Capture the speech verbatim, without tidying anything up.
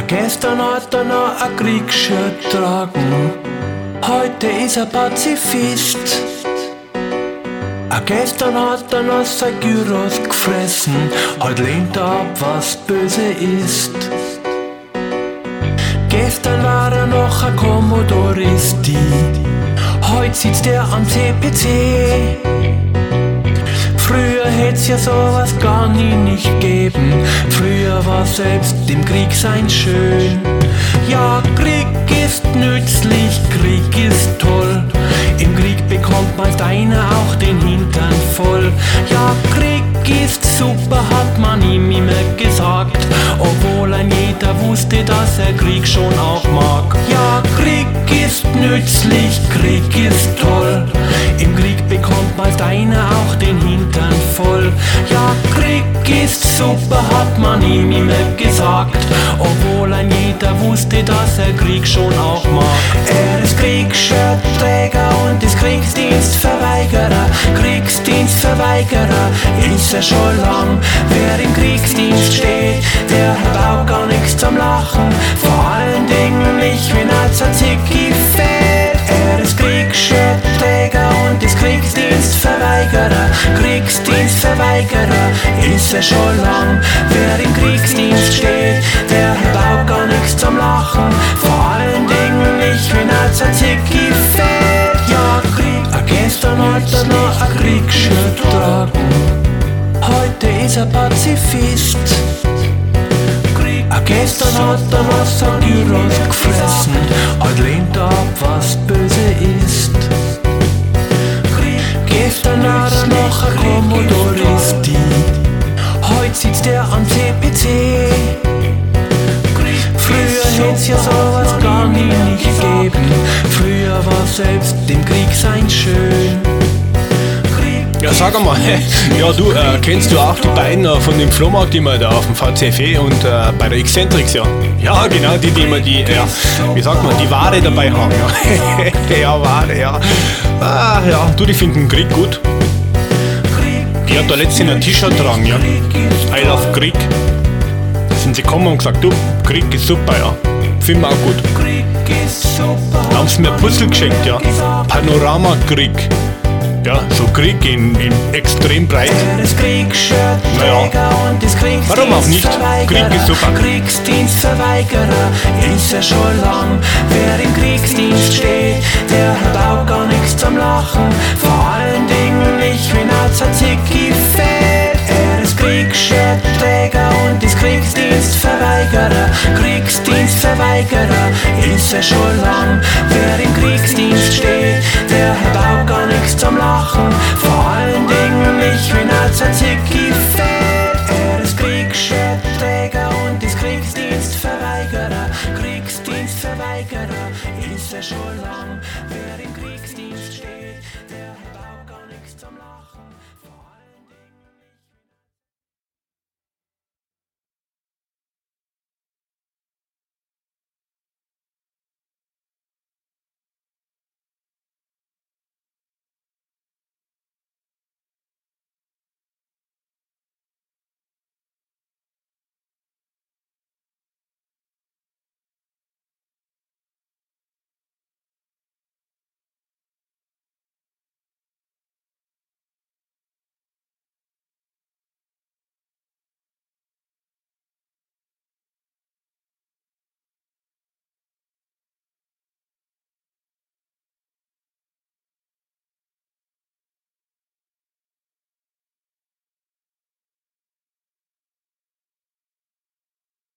Gestern hat er noch ein Kriegsschild getragen, heute ist er Pazifist. A gestern hat er noch sein Gyros gefressen, heute lehnt er ab, was böse ist. Gestern war er noch ein Commodoristi, heute sitzt er am C P C. Früher hätt's ja sowas gar nie nicht geben, früher war selbst im Krieg sein schön. Ja, Krieg ist nützlich, Krieg ist toll, im Krieg bekommt meist einer auch den Hintern voll. Ja, Krieg ist super, hat man ihm immer gesagt, obwohl ein jeder wusste, dass er Krieg schon auch mag. Ja, Krieg ist nützlich, Krieg ist toll, im Krieg bekommt meist einer auch den Hintern voll. Ja, Krieg ist super, hat man ihm immer gesagt, obwohl ein jeder wusste, dass er Krieg schon auch mag. Er ist Kriegsschildträger und ist Kriegsdienstverweigerer, Kriegsdienstverweigerer ist er schon lang. Wer im Kriegsdienst steht, der hat auch gar nichts zum Lachen, vor allen Dingen nicht, wenn er zur Zicki fällt. Er ist Kriegsschildträger und ist Kriegsdienstverweigerer, Kriegsdienstverweigerer ist er schon lang. Wer im Kriegsdienst steht, der hat auch gar nichts zum Lachen, vor allen Dingen nicht, wenn er zur Zicki fällt. Ja, Krieg, a gestern hat er noch ein Kriegsschild getragen, heute ist er Pazifist. A gestern hat er noch sein Gyros gefressen, heute lehnt er ab, was böse ist. Gestern war er noch ein Commodoristi, heute sitzt er am C P C. Früher hätt's ja sowas gar nie nicht gegeben, früher war selbst im Krieg sein schön. Ja, sag einmal, ja du, äh, kennst du auch die beiden äh, von dem Flohmarkt immer da auf dem V C F E und äh, bei der Excentrix, ja? Ja, genau, die, die immer die, ja, wie sagt man, die Ware dabei haben, ja. Ja, Ware, ja. Ah, ja, du, die finden den Krieg gut. Die hat da letztens ein T-Shirt tragen, ja. I love Krieg. Da sind sie gekommen und gesagt, du, Krieg ist super, ja. Finden wir auch gut. Da haben sie mir ein Puzzle geschenkt, ja. Panorama-Krieg. Ja, so Krieg in, in extrem breit. Naja, warum auch nicht? Krieg ist super. Kriegsdienstverweigerer ist er schon lang. Wer im Kriegsdienst steht, der hat auch gar nichts zum Lachen, vor allen Dingen nicht, wenn er zur Zicki fällt. Er ist Kriegsschildträger und ist Kriegsdienstverweigerer, Kriegsdienstverweigerer ist er schon lang. Wer im Kriegsdienst steht, der hat auch gar nichts zum Lachen, vor